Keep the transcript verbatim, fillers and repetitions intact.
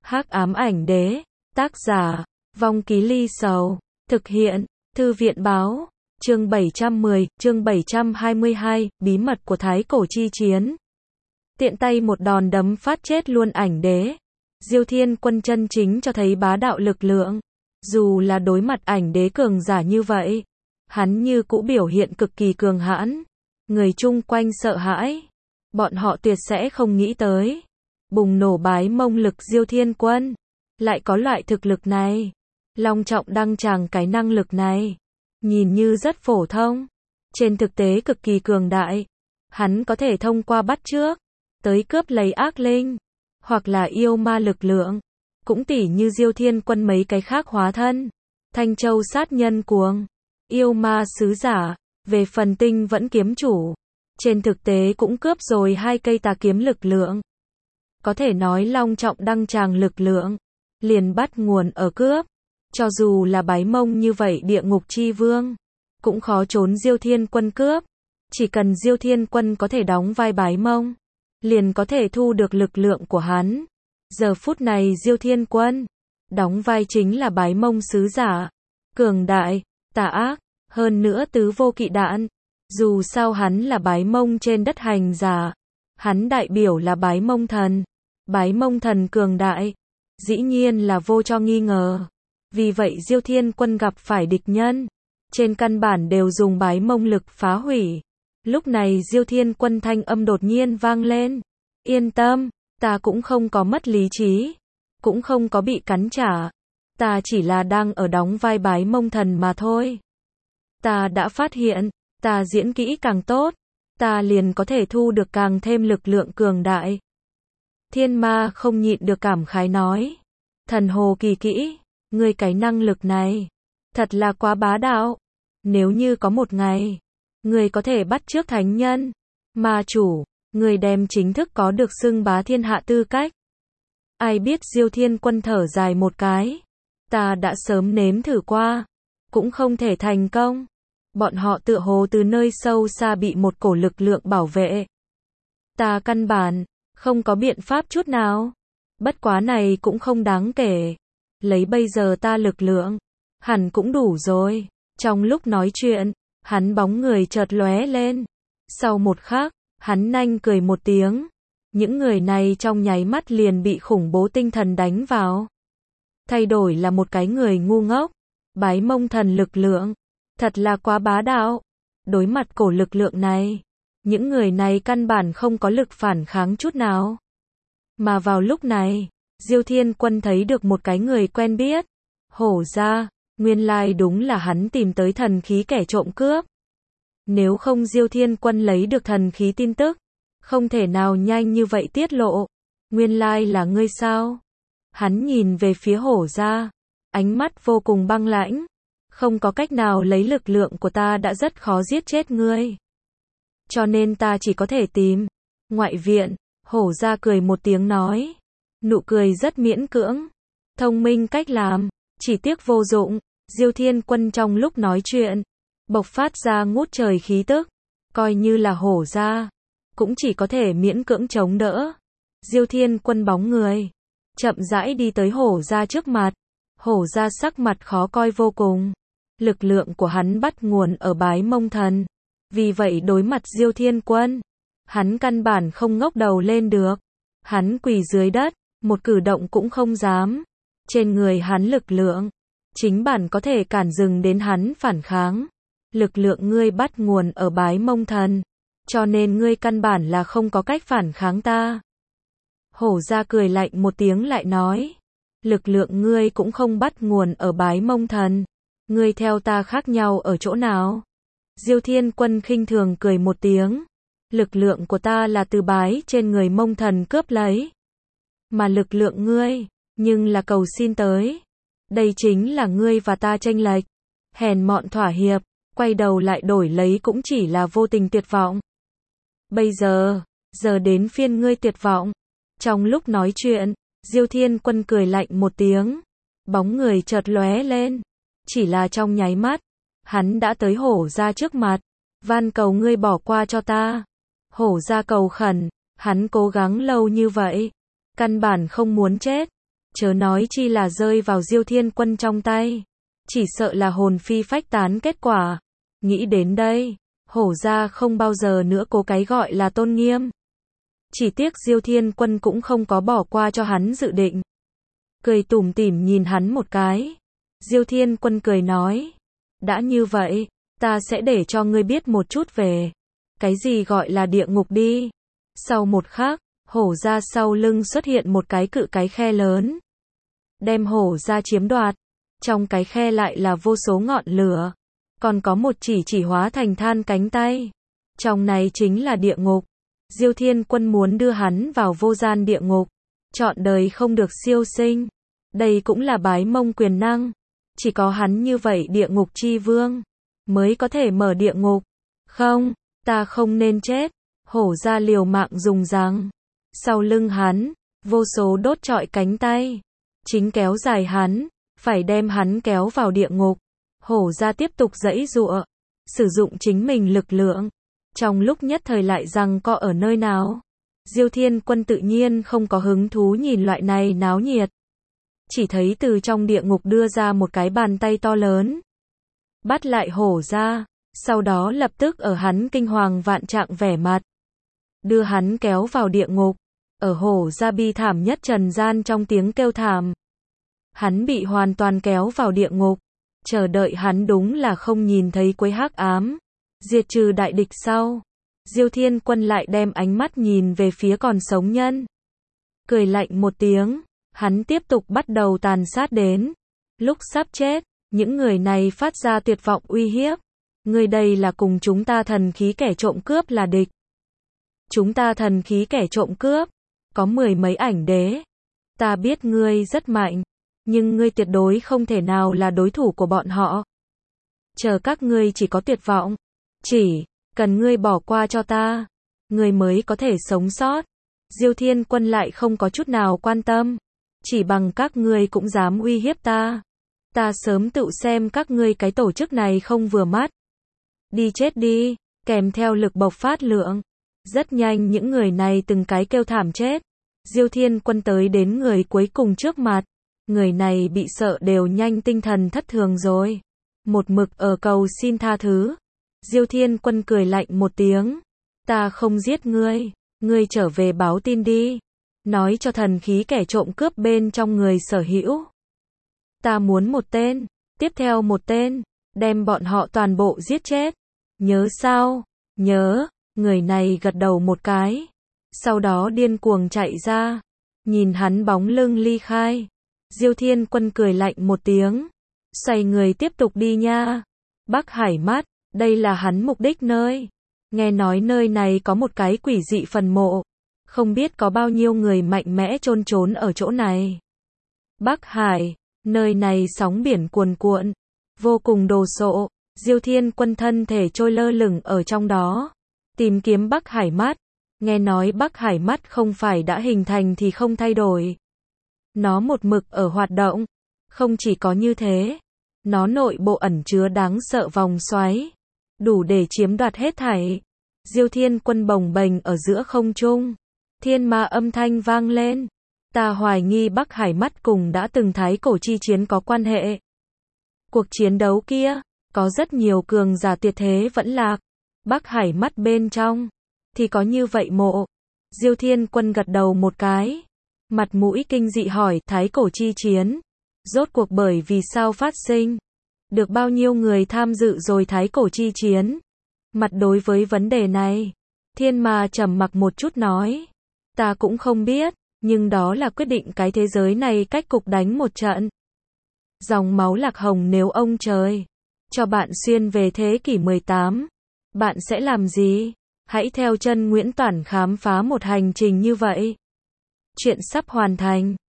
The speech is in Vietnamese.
Hắc ám ảnh đế, tác giả, Vong Ký Ly Sầu, thực hiện, Thư viện báo, chương bảy trăm mười, chương bảy trăm hai mươi hai, bí mật của Thái Cổ chi chiến. Tiện tay một đòn đấm phát chết luôn ảnh đế. Diêu Thiên Quân chân chính cho thấy bá đạo lực lượng. Dù là đối mặt ảnh đế cường giả như vậy, hắn như cũ biểu hiện cực kỳ cường hãn. Người chung quanh sợ hãi. Bọn họ tuyệt sẽ không nghĩ tới. Bùng nổ bái mông lực Diêu Thiên Quân. Lại có loại thực lực này. Long trọng đăng tràng cái năng lực này. Nhìn như rất phổ thông. Trên thực tế cực kỳ cường đại. Hắn có thể thông qua bắt chước. Tới cướp lấy ác linh. Hoặc là yêu ma lực lượng. Cũng tỉ như Diêu Thiên Quân mấy cái khác hóa thân. Thanh Châu sát nhân cuồng. Yêu ma sứ giả. Về phần tinh vẫn kiếm chủ. Trên thực tế cũng cướp rồi hai cây tà kiếm lực lượng. Có thể nói long trọng đăng tràng lực lượng. Liền bắt nguồn ở cướp. Cho dù là bái mông như vậy địa ngục chi vương. Cũng khó trốn Diêu Thiên Quân cướp. Chỉ cần Diêu Thiên Quân có thể đóng vai bái mông. Liền có thể thu được lực lượng của hắn. Giờ phút này Diêu Thiên Quân. Đóng vai chính là bái mông sứ giả. Cường đại, tà ác. Hơn nữa tứ vô kỵ đạn. Dù sao hắn là bái mông trên đất hành giả. Hắn đại biểu là bái mông thần. Bái mông thần cường đại. Dĩ nhiên là vô cho nghi ngờ. Vì vậy Diêu Thiên Quân gặp phải địch nhân. Trên căn bản đều dùng bái mông lực phá hủy. Lúc này Diêu Thiên Quân thanh âm đột nhiên vang lên. Yên tâm, ta cũng không có mất lý trí. Cũng không có bị cắn trả. Ta chỉ là đang ở đóng vai bái mông thần mà thôi. Ta đã phát hiện, ta diễn kỹ càng tốt. Ta liền có thể thu được càng thêm lực lượng cường đại. Thiên ma không nhịn được cảm khái nói. Thần hồ kỳ kỹ, ngươi cái năng lực này. Thật là quá bá đạo. Nếu như có một ngày, ngươi có thể bắt chước thánh nhân, ma chủ, ngươi đem chính thức có được xưng bá thiên hạ tư cách. Ai biết Diêu Thiên Quân thở dài một cái. Ta đã sớm nếm thử qua. Cũng không thể thành công. Bọn họ tựa hồ từ nơi sâu xa bị một cổ lực lượng bảo vệ. Ta căn bản không có biện pháp chút nào. Bất quá này cũng không đáng kể. Lấy bây giờ ta lực lượng, hẳn cũng đủ rồi. Trong lúc nói chuyện, hắn bóng người chợt lóe lên. Sau một khắc, hắn nhanh cười một tiếng. Những người này trong nháy mắt liền bị khủng bố tinh thần đánh vào. Thay đổi là một cái người ngu ngốc. Bái mông thần lực lượng. Thật là quá bá đạo. Đối mặt cổ lực lượng này, những người này căn bản không có lực phản kháng chút nào. Mà vào lúc này, Diêu Thiên Quân thấy được một cái người quen biết. Hổ ra, nguyên lai đúng là hắn tìm tới thần khí kẻ trộm cướp. Nếu không Diêu Thiên Quân lấy được thần khí tin tức, không thể nào nhanh như vậy tiết lộ. Nguyên lai là ngươi sao? Hắn nhìn về phía hổ ra, ánh mắt vô cùng băng lãnh. Không có cách nào lấy lực lượng của ta đã rất khó giết chết ngươi. Cho nên ta chỉ có thể tìm. Ngoại viện, hổ ra cười một tiếng nói. Nụ cười rất miễn cưỡng. Thông minh cách làm, chỉ tiếc vô dụng. Diêu Thiên Quân trong lúc nói chuyện, bộc phát ra ngút trời khí tức. Coi như là hổ ra, cũng chỉ có thể miễn cưỡng chống đỡ. Diêu Thiên Quân bóng người, chậm rãi đi tới hổ ra trước mặt. Hổ ra sắc mặt khó coi vô cùng. Lực lượng của hắn bắt nguồn ở bái mông thần. Vì vậy đối mặt Diêu Thiên Quân, hắn căn bản không ngóc đầu lên được. Hắn quỳ dưới đất, một cử động cũng không dám. Trên người hắn lực lượng, chính bản có thể cản dừng đến hắn phản kháng. Lực lượng ngươi bắt nguồn ở bái mông thần. Cho nên ngươi căn bản là không có cách phản kháng ta. Hổ ra cười lạnh một tiếng lại nói. Lực lượng ngươi cũng không bắt nguồn ở bái mông thần. Ngươi theo ta khác nhau ở chỗ nào? Diêu Thiên Quân khinh thường cười một tiếng. Lực lượng của ta là từ bái trên người mông thần cướp lấy. Mà lực lượng ngươi, nhưng là cầu xin tới. Đây chính là ngươi và ta chênh lệch. Hèn mọn thỏa hiệp, quay đầu lại đổi lấy cũng chỉ là vô tình tuyệt vọng. Bây giờ, giờ đến phiên ngươi tuyệt vọng. Trong lúc nói chuyện, Diêu Thiên Quân cười lạnh một tiếng. Bóng người chợt lóe lên. Chỉ là trong nháy mắt, hắn đã tới hổ ra trước mặt. Van cầu ngươi bỏ qua cho ta. Hổ ra cầu khẩn, hắn cố gắng lâu như vậy. Căn bản không muốn chết. chớ nói chi là rơi vào Diêu Thiên Quân trong tay. Chỉ sợ là hồn phi phách tán kết quả. Nghĩ đến đây, hổ ra không bao giờ nữa cố cái gọi là tôn nghiêm. Chỉ tiếc Diêu Thiên Quân cũng không có bỏ qua cho hắn dự định. Cười tủm tỉm nhìn hắn một cái. Diêu Thiên Quân cười nói, đã như vậy, ta sẽ để cho ngươi biết một chút về cái gì gọi là địa ngục đi. Sau một khắc, hổ ra sau lưng xuất hiện một cái cự cái khe lớn. Đem hổ ra chiếm đoạt. Trong cái khe lại là vô số ngọn lửa. Còn có một chỉ chỉ hóa thành than cánh tay. Trong này chính là địa ngục. Diêu Thiên Quân muốn đưa hắn vào vô gian địa ngục. Trọn đời không được siêu sinh. Đây cũng là bái mông quyền năng. Chỉ có hắn như vậy địa ngục chi vương mới có thể mở địa ngục. Không, ta không nên chết. Hổ ra liều mạng dùng răng. Sau lưng hắn, vô số đốt trọi cánh tay. Chính kéo dài hắn, phải đem hắn kéo vào địa ngục. Hổ ra tiếp tục giãy giụa, sử dụng chính mình lực lượng. Trong lúc nhất thời lại rằng co ở nơi nào. Diêu Thiên Quân tự nhiên không có hứng thú nhìn loại này náo nhiệt. Chỉ thấy từ trong địa ngục đưa ra một cái bàn tay to lớn. Bắt lại hổ ra, sau đó lập tức ở hắn kinh hoàng vạn trạng vẻ mặt. Đưa hắn kéo vào địa ngục. Ở hổ ra bi thảm nhất trần gian trong tiếng kêu thảm. Hắn bị hoàn toàn kéo vào địa ngục. Chờ đợi hắn đúng là không nhìn thấy quấy hắc ám. Diệt trừ đại địch sau. Diêu Thiên Quân lại đem ánh mắt nhìn về phía còn sống nhân. Cười lạnh một tiếng. Hắn tiếp tục bắt đầu tàn sát đến. Lúc sắp chết, những người này phát ra tuyệt vọng uy hiếp. Người đây là cùng chúng ta thần khí kẻ trộm cướp là địch. Chúng ta thần khí kẻ trộm cướp. Có mười mấy ảnh đế. Ta biết ngươi rất mạnh. Nhưng ngươi tuyệt đối không thể nào là đối thủ của bọn họ. Chờ các ngươi chỉ có tuyệt vọng. Chỉ cần ngươi bỏ qua cho ta. Ngươi mới có thể sống sót. Diêu Thiên Quân lại không có chút nào quan tâm. Chỉ bằng các ngươi cũng dám uy hiếp ta. Ta sớm tự xem các ngươi cái tổ chức này không vừa mắt. Đi chết đi, kèm theo lực bộc phát lượng. Rất nhanh những người này từng cái kêu thảm chết. Diêu Thiên Quân tới đến người cuối cùng trước mặt. Người này bị sợ đều nhanh tinh thần thất thường rồi. Một mực ở cầu xin tha thứ. Diêu Thiên Quân cười lạnh một tiếng. Ta không giết ngươi. Ngươi trở về báo tin đi. Nói cho thần khí kẻ trộm cướp bên trong người sở hữu. Ta muốn một tên. Tiếp theo một tên. Đem bọn họ toàn bộ giết chết. Nhớ sao? Nhớ. Người này gật đầu một cái. Sau đó điên cuồng chạy ra. Nhìn hắn bóng lưng ly khai. Diêu Thiên Quân cười lạnh một tiếng. Xoay người tiếp tục đi nha. Bắc Hải Mắt. Đây là hắn mục đích nơi. Nghe nói nơi này có một cái quỷ dị phần mộ. Không biết có bao nhiêu người mạnh mẽ chôn trốn ở chỗ này. Bắc Hải. Nơi này sóng biển cuồn cuộn. Vô cùng đồ sộ. Diêu Thiên Quân thân thể trôi lơ lửng ở trong đó. Tìm kiếm Bắc Hải Mắt. Nghe nói Bắc Hải Mắt không phải đã hình thành thì không thay đổi. Nó một mực ở hoạt động. Không chỉ có như thế. Nó nội bộ ẩn chứa đáng sợ vòng xoáy. Đủ để chiếm đoạt hết thảy. Diêu Thiên Quân bồng bềnh ở giữa không trung. Thiên ma âm thanh vang lên. Ta hoài nghi Bắc Hải Mắt cùng đã từng thái cổ chi chiến có quan hệ. Cuộc chiến đấu kia, có rất nhiều cường giả tuyệt thế vẫn lạc. Bắc Hải Mắt bên trong, thì có như vậy mộ. Diêu Thiên Quân gật đầu một cái. Mặt mũi kinh dị hỏi thái cổ chi chiến. Rốt cuộc bởi vì sao phát sinh? Được bao nhiêu người tham dự rồi thái cổ chi chiến? Mặt đối với vấn đề này, Thiên Ma trầm mặc một chút nói. Ta cũng không biết, nhưng đó là quyết định cái thế giới này cách cục đánh một trận. Dòng máu lạc hồng nếu ông trời cho bạn xuyên về thế kỷ mười tám, bạn sẽ làm gì? Hãy theo chân Nguyễn Toản khám phá một hành trình như vậy. Chuyện sắp hoàn thành.